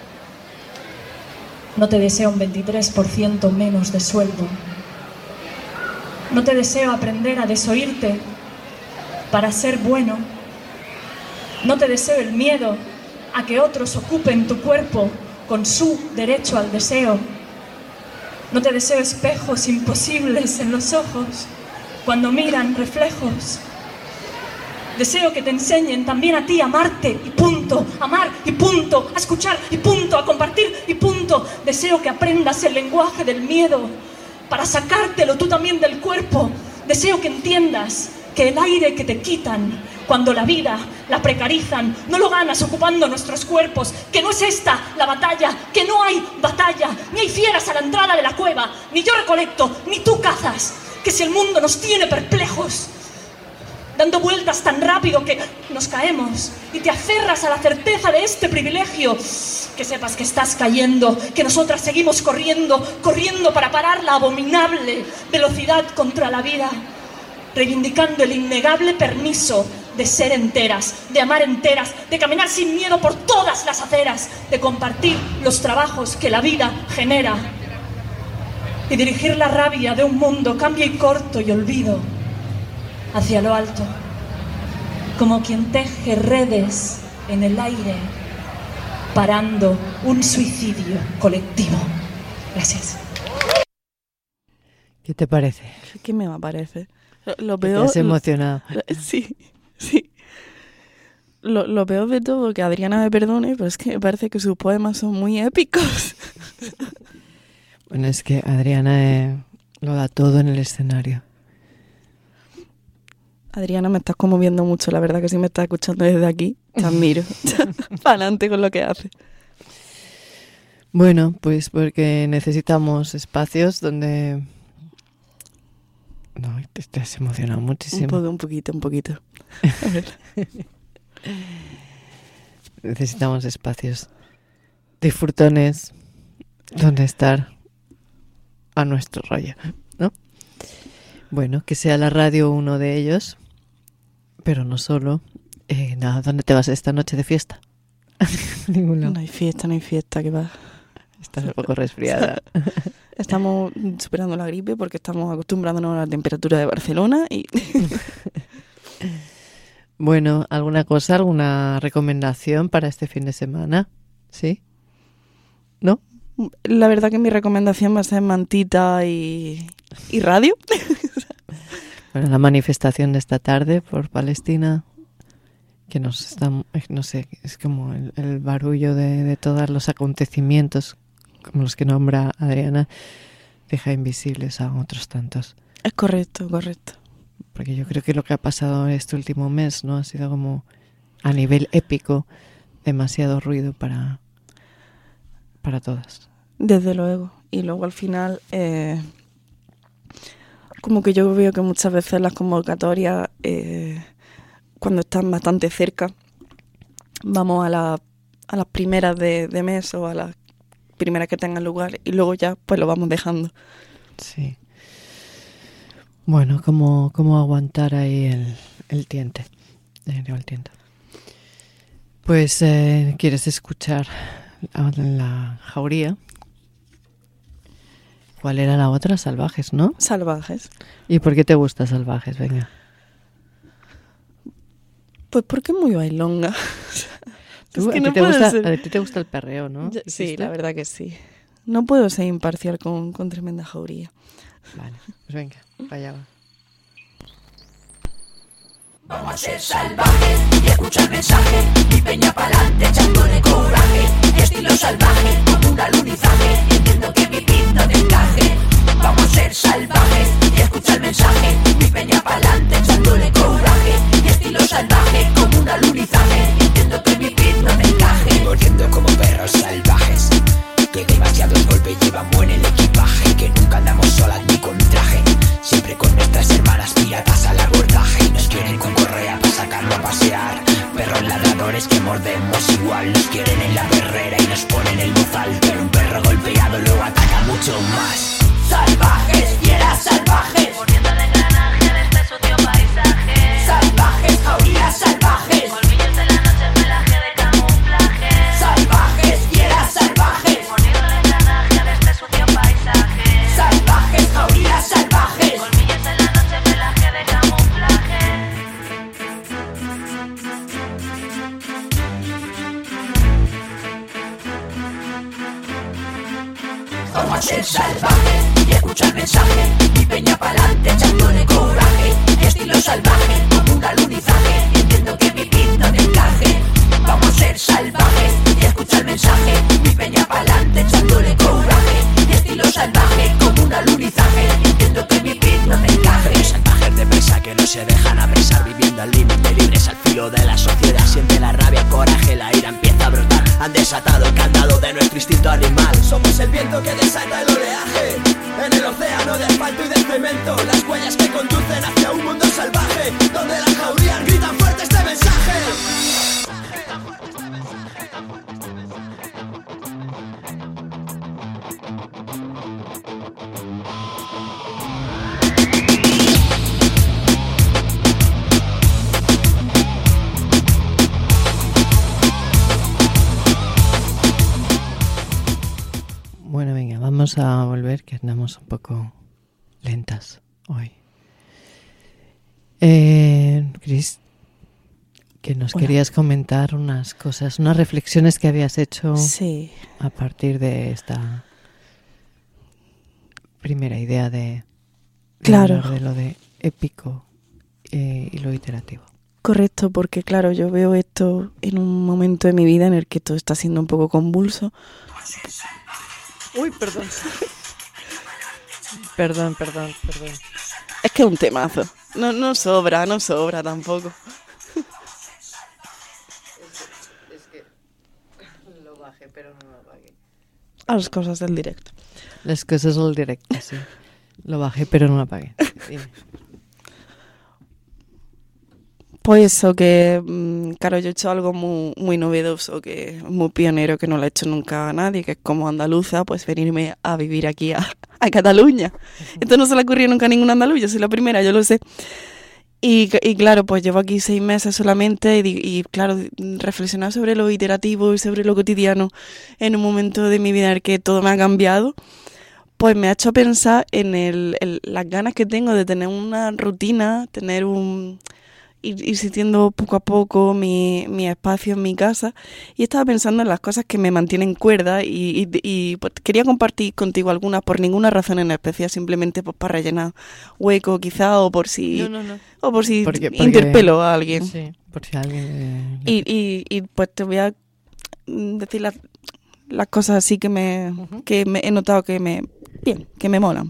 No te deseo un 23% menos de sueldo. No te deseo aprender a desoírte para ser bueno. No te deseo el miedo a que otros ocupen tu cuerpo con su derecho al deseo. No te deseo espejos imposibles en los ojos cuando miran reflejos. Deseo que te enseñen también a ti a amarte y punto, a amar y punto, a escuchar y punto, a compartir y punto. Deseo que aprendas el lenguaje del miedo para sacártelo tú también del cuerpo. Deseo que entiendas que el aire que te quitan cuando la vida la precarizan, no lo ganas ocupando nuestros cuerpos, que no es esta la batalla, que no hay batalla, ni hay fieras a la entrada de la cueva, ni yo recolecto, ni tú cazas, que si el mundo nos tiene perplejos, dando vueltas tan rápido que nos caemos y te aferras a la certeza de este privilegio, que sepas que estás cayendo, que nosotras seguimos corriendo, corriendo para parar la abominable velocidad contra la vida, reivindicando el innegable permiso de ser enteras, de amar enteras, de caminar sin miedo por todas las aceras, de compartir los trabajos que la vida genera y dirigir la rabia de un mundo cambio y corto y olvido hacia lo alto, como quien teje redes en el aire, parando un suicidio colectivo. Gracias. ¿Qué te parece? ¿Qué me parece? Lo ¿Te peor... has emocionado? Sí, sí. Lo peor de todo, que Adriana me perdone, pero es que me parece que sus poemas son muy épicos. Bueno, es que Adriana lo da todo en el escenario. Adriana, me estás conmoviendo mucho, la verdad que si me estás escuchando desde aquí, te admiro. Para adelante con lo que haces. Bueno, pues porque necesitamos espacios donde... No, te has emocionado muchísimo. Un poquito. A ver. Necesitamos espacios disfrutones donde estar a nuestro rollo, ¿no? Bueno, que sea la radio uno de ellos, pero no solo. Nada, ¿dónde te vas esta noche de fiesta? Ninguno. No hay fiesta, que va. Estás un poco resfriada. Estamos superando la gripe porque estamos acostumbrándonos a la temperatura de Barcelona y... Bueno, alguna recomendación para este fin de semana? ¿Sí? ¿No? La verdad que mi recomendación va a ser mantita y radio. Bueno, la manifestación de esta tarde por Palestina, que nos está, no sé, es como el barullo de todos los acontecimientos, como los que nombra Adriana, deja invisibles a otros tantos. Es correcto. Porque yo creo que lo que ha pasado este último mes, ¿no? Ha sido como a nivel épico, demasiado ruido para todas. Desde luego. Y luego al final, como que yo veo que muchas veces las convocatorias, cuando están bastante cerca, vamos a las primeras de mes o a las primeras que tengan lugar y luego ya pues lo vamos dejando. Sí. Bueno, ¿cómo aguantar ahí el tiente? El tiento. Pues, ¿quieres escuchar la jauría? ¿Cuál era la otra? Salvajes, ¿no? Salvajes. ¿Y por qué te gusta Salvajes? Venga. Pues porque es muy bailonga. ¿Tú, es que a ti te gusta el perreo, ¿no? Sí, la verdad que sí. No puedo ser imparcial con tremenda jauría. Vale, pues venga, para allá va. Vamos a ser salvajes y escucha el mensaje. Mi peña pa'lante echándole coraje. Estilo salvaje como un alunizaje. Entiendo que mi pinta te encaje. Vamos a ser salvajes y escucha el mensaje. Mi peña pa'lante echándole coraje. Estilo salvaje como un alunizaje. Entiendo que mi pinta te encaje. Corriendo como perros salvajes, que demasiados golpes llevan buen el equipaje. Que nunca andamos solas ni con traje, siempre con nuestras hermanas piratas al abordaje. Y nos quieren con correa para sacarlo a pasear. Perros ladradores que mordemos igual. Nos quieren en la perrera y nos ponen el bozal. Pero un perro golpeado luego ataca mucho más. Salvajes, fieras salvajes, poniendo el engranaje de este sucio paisaje. Salvajes, jaurías salvajes, Colmillos en la noche, pelaje de camuflaje. salvajes, fieras salvajes, Poniendo el engranaje de este sucio paisaje. salvajes, jaurías salvajes. Colmillos en la noche, pelaje de camuflaje. Vamos a ser salvajes y escucha el mensaje. Mi peña pa'lante echándole coraje. Estilo salvaje como un alunizaje. Entiendo que mi pinta te encaje. Vamos a ser salvajes y escucha el mensaje. Mi peña pa'lante echándole coraje. Estilo salvaje como un alunizaje. Entiendo que mi pinta te encaje. Salvajes de presa que no se dejan apresar, viviendo al límite, libres al filo de la sociedad. Siente la rabia, el coraje, la ira empieza a brotar. Han desatado el candado de nuestro instinto animal. Somos el viento que desata el oleaje en el océano de asfalto y de cemento. Las huellas que conducen hacia un mundo salvaje, donde las jaurías gritan fuerte este mensaje. Bueno, venga, vamos a volver, que andamos un poco lentas hoy. Cris, que nos querías comentar unas cosas, unas reflexiones que habías hecho Sí. a partir de esta primera idea de Claro. hablar de lo de épico y lo iterativo. Correcto, porque claro, yo veo esto en un momento de mi vida en el que todo está siendo un poco convulso. Uy, perdón. Perdón. Es que es un temazo. No sobra tampoco. Es que lo bajé, pero no lo apagué. A las cosas del directo. Las cosas del directo, sí. Lo bajé, pero no lo apagué. Dime. Pues eso, que claro, yo he hecho algo muy novedoso, que muy pionero, que no lo ha hecho nunca nadie, que es como andaluza, pues venirme a vivir aquí a Cataluña. Esto no se le ocurrió nunca a ningún andaluz, yo soy la primera, yo lo sé. Y claro, pues llevo aquí 6 meses solamente y claro, reflexionar sobre lo iterativo y sobre lo cotidiano en un momento de mi vida en el que todo me ha cambiado, pues me ha hecho pensar en las ganas que tengo de tener una rutina, ir sintiendo poco a poco mi espacio en mi casa, y estaba pensando en las cosas que me mantienen cuerda y pues, quería compartir contigo algunas por ninguna razón en especial, simplemente pues para rellenar hueco quizá o por si o por si porque interpelo a alguien. Sí, por si alguien Y pues te voy a decir las cosas así que me he notado que me molan.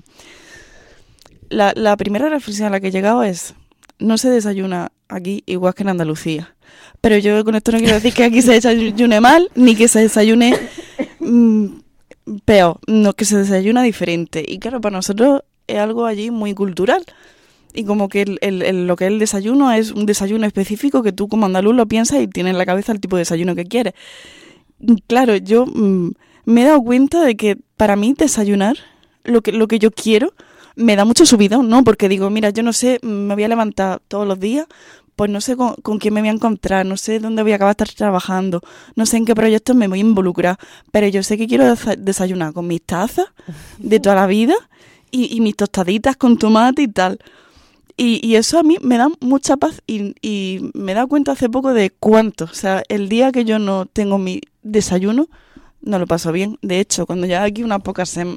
La primera reflexión a la que he llegado es: no se desayuna aquí igual que en Andalucía. Pero yo con esto no quiero decir que aquí se desayune mal, ni que se desayune peor, no, que se desayuna diferente. Y claro, para nosotros es algo allí muy cultural. Y como que lo que es el desayuno es un desayuno específico que tú como andaluz lo piensas y tienes en la cabeza el tipo de desayuno que quieres. Claro, yo me he dado cuenta de que para mí desayunar, lo que yo quiero, me da mucho subidón, ¿no? Porque digo, mira, yo no sé, me voy a levantar todos los días, pues no sé con quién me voy a encontrar, no sé dónde voy a acabar de estar trabajando, no sé en qué proyectos me voy a involucrar, pero yo sé que quiero desayunar con mis tazas de toda la vida y mis tostaditas con tomate y tal. Y eso a mí me da mucha paz y me he dado cuenta hace poco de cuánto. O sea, el día que yo no tengo mi desayuno, no lo paso bien. De hecho, cuando ya aquí una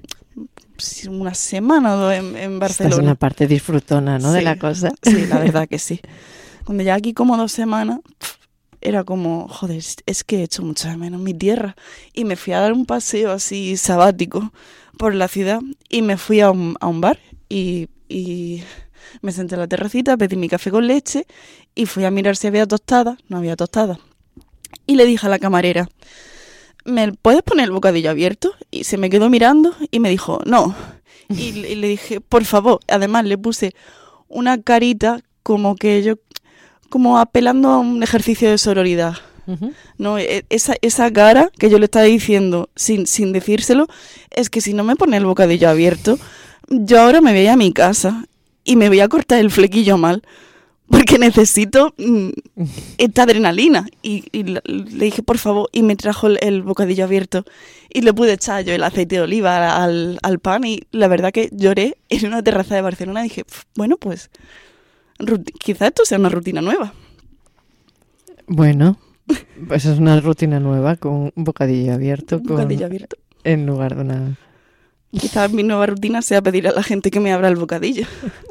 semana o dos en Barcelona. Estás en la parte disfrutona, ¿no? Sí, de la cosa. Sí, la verdad que sí. Cuando ya aquí como 2 semanas, era como, joder, es que he hecho mucho de menos mi tierra. Y me fui a dar un paseo así sabático por la ciudad y me fui a un bar y me senté en la terracita, pedí mi café con leche y fui a mirar si había tostada. No había tostada. Y le dije a la camarera: ¿me puedes poner el bocadillo abierto? Y se me quedó mirando y me dijo, no. Y le dije, por favor. Además le puse una carita como apelando a un ejercicio de sororidad. Uh-huh. No, esa cara que yo le estaba diciendo sin decírselo, es que si no me pone el bocadillo abierto, yo ahora me voy a mi casa y me voy a cortar el flequillo mal, porque necesito esta adrenalina. Y le dije, por favor, y me trajo el bocadillo abierto y le pude echar yo el aceite de oliva al pan, y la verdad que lloré en una terraza de Barcelona. Dije, bueno, pues quizá esto sea una rutina nueva. Bueno, pues es una rutina nueva con un bocadillo abierto. Un bocadillo abierto. En lugar de una... Quizás mi nueva rutina sea pedir a la gente que me abra el bocadillo.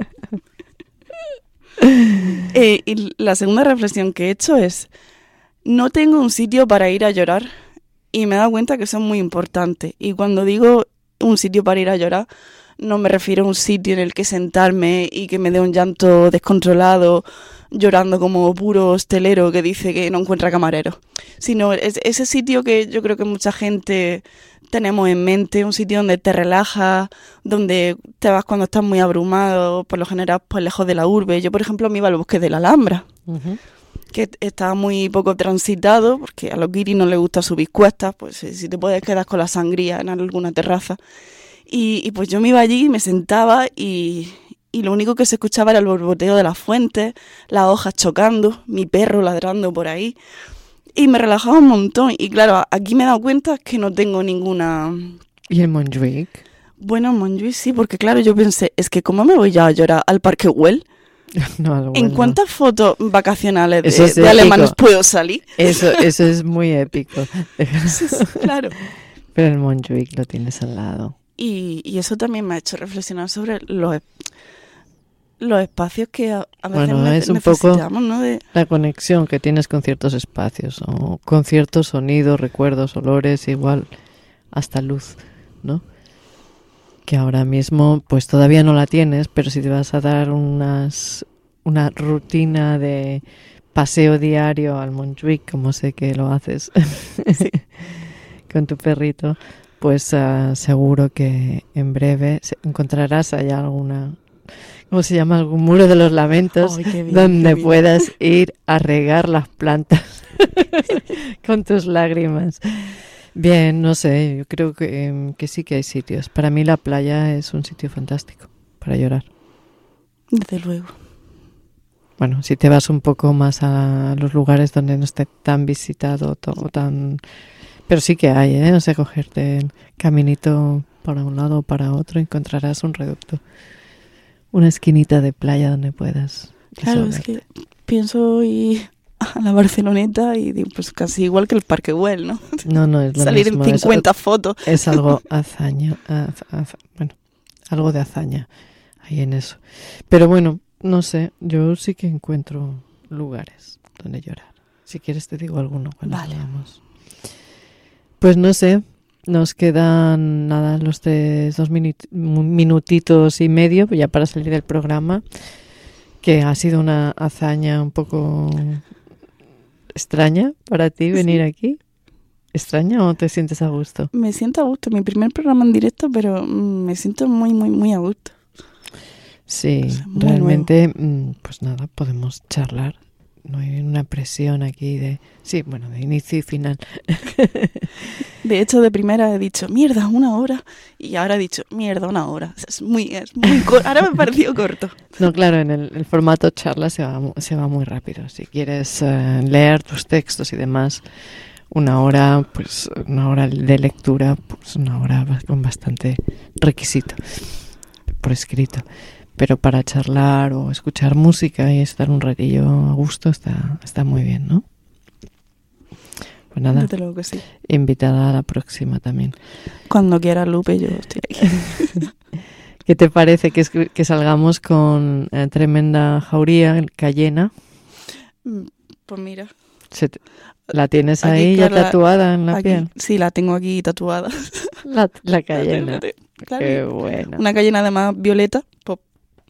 Y la segunda reflexión que he hecho es: no tengo un sitio para ir a llorar, y me he dado cuenta que eso es muy importante. Y cuando digo un sitio para ir a llorar, no me refiero a un sitio en el que sentarme y que me dé un llanto descontrolado, llorando como puro hostelero que dice que no encuentra camarero, sino ese sitio que yo creo que mucha gente tenemos en mente, un sitio donde te relajas, donde te vas cuando estás muy abrumado, por lo general pues lejos de la urbe. Yo, por ejemplo, me iba al bosque de la Alhambra, uh-huh, que está muy poco transitado, porque a los guiris no les gusta subir cuestas, pues si te puedes quedar con la sangría en alguna terraza. Y pues yo me iba allí, me sentaba y lo único que se escuchaba era el borboteo de las fuentes, las hojas chocando, mi perro ladrando por ahí. Y me relajaba un montón. Y claro, aquí me he dado cuenta que no tengo ninguna... ¿Y el Montjuic? Bueno, Montjuic sí, porque claro, yo pensé, es que ¿cómo me voy ya a llorar al Parque Güell? No, al Güell, ¿En cuántas fotos vacacionales es de alemanes puedo salir? Eso es muy épico. Claro. Pero el Montjuic lo tienes al lado. Y eso también me ha hecho reflexionar sobre los espacios que a veces es un necesitamos, poco, ¿no? La conexión que tienes con ciertos espacios, o con ciertos sonidos, recuerdos, olores, igual hasta luz, ¿no? que ahora mismo pues todavía no la tienes, pero si te vas a dar una rutina de paseo diario al Montjuic, como sé que lo haces con tu perrito, pues seguro que en breve encontrarás allá alguna, ¿cómo se llama? Algún muro de los lamentos. Ay, qué bien, donde qué bien. puedas ir a regar las plantas con tus lágrimas. Bien, no sé, yo creo que sí que hay sitios. Para mí la playa es un sitio fantástico para llorar. Desde luego. Bueno, si te vas un poco más a los lugares donde no esté tan visitado o tan... Pero sí que hay, ¿eh? O sea, cogerte el caminito para un lado o para otro, encontrarás un reducto. Una esquinita de playa donde puedas. Claro, es que pienso ir a la Barceloneta y digo, pues casi igual que el Parque Güell, ¿no? No, es lo salir mismo. en 50 fotos. Es algo bueno, algo de hazaña ahí en eso. Pero bueno, no sé, yo sí que encuentro lugares donde llorar. Si quieres te digo alguno cuando Vale. vayamos. Pues no sé, nos quedan nada los 2 minutitos y medio ya para salir del programa, que ha sido una hazaña un poco extraña para ti venir aquí. ¿Extraña o te sientes a gusto? Me siento a gusto, mi primer programa en directo, pero me siento muy, muy, muy a gusto. Sí, O sea, muy realmente, pues nada, podemos charlar. No hay una presión aquí de inicio y final. De hecho, de primera he dicho, mierda, 1 hora. Y ahora he dicho, mierda, 1 hora. Es muy corto. Ahora me ha parecido corto. No, claro, en el formato charla se va muy rápido. Si quieres leer tus textos y demás, 1 hora, pues 1 hora de lectura, pues 1 hora con bastante requisito por escrito. Pero para charlar o escuchar música y estar un ratillo a gusto está muy bien, ¿no? Pues nada, Desde luego que sí. invitada a la próxima también. Cuando quiera, Lupe, yo estoy aquí. ¿Qué te parece que salgamos con Tremenda Jauría, Cayena? Pues mira. ¿La tienes Aquí, ahí ya Carla, tatuada en la aquí, piel? sí, la tengo aquí tatuada. La Cayena. Claro. Qué buena. Una Cayena además violeta. Pues,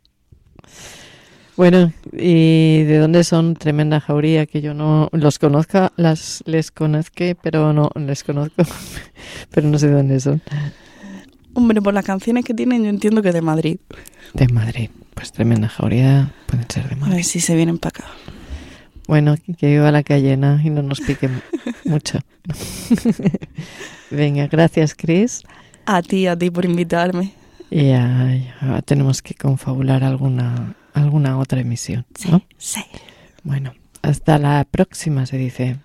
Bueno, ¿y de dónde son Tremenda Jauría? Que yo no los conozca, les conozco, pero no les conozco, pero no sé de dónde son. hombre, por las canciones que tienen, yo entiendo que de Madrid. De Madrid. Pues Tremenda Jauría pueden ser de A Madrid. ver si se vienen para acá. Bueno, que viva la Cayena y no nos pique mucho. Venga, gracias, Chris. A ti por invitarme. Y ya tenemos que confabular alguna otra emisión, ¿no? Sí. Bueno, hasta la próxima, se dice.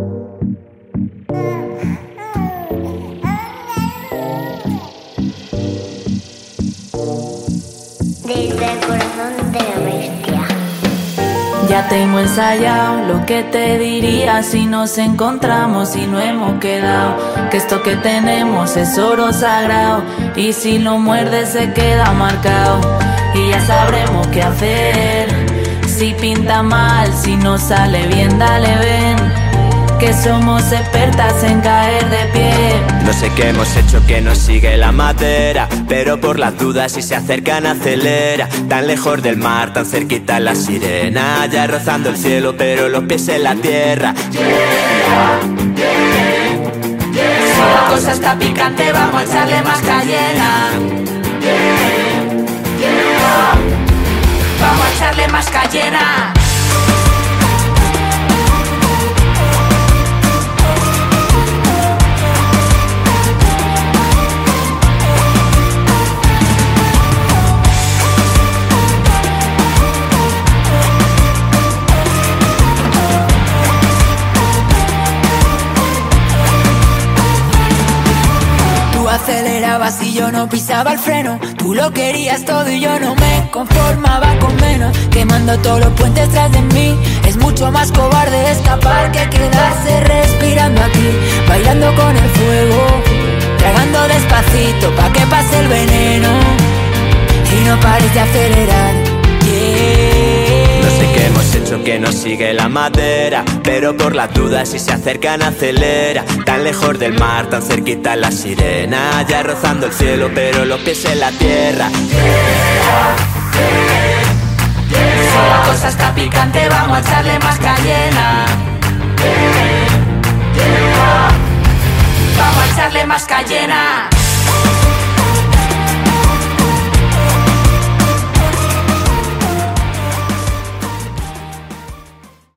Desde el corazón de la bestia. Ya tengo ensayado lo que te diría si nos encontramos y no hemos quedado. Que esto que tenemos es oro sagrado y si lo muerdes se queda marcado. Y ya sabremos qué hacer. Si pinta mal, si no sale bien, dale ven. Que somos expertas en caer de pie. No sé qué hemos hecho que nos sigue la madera, pero por las dudas si se acercan acelera. Tan lejos del mar, tan cerquita la sirena, ya rozando el cielo pero los pies en la tierra. Si la cosa está picante vamos a echarle más cayena. Vamos a echarle más cayena. Acelerabas y yo no pisaba el freno. Tú lo querías todo y yo no me conformaba con menos. Quemando todos los puentes tras de mí. Es mucho más cobarde escapar que quedarse respirando aquí. Bailando con el fuego, tragando despacito pa' que pase el veneno. Y no pares de acelerar, yeah. No sé qué hemos hecho que nos sigue la madera, pero por las dudas si se acercan acelera. Tan lejos del mar, tan cerquita la sirena, ya rozando el cielo pero los pies en la tierra. Si la cosa está picante vamos a echarle más cayena. Vamos a echarle más cayena.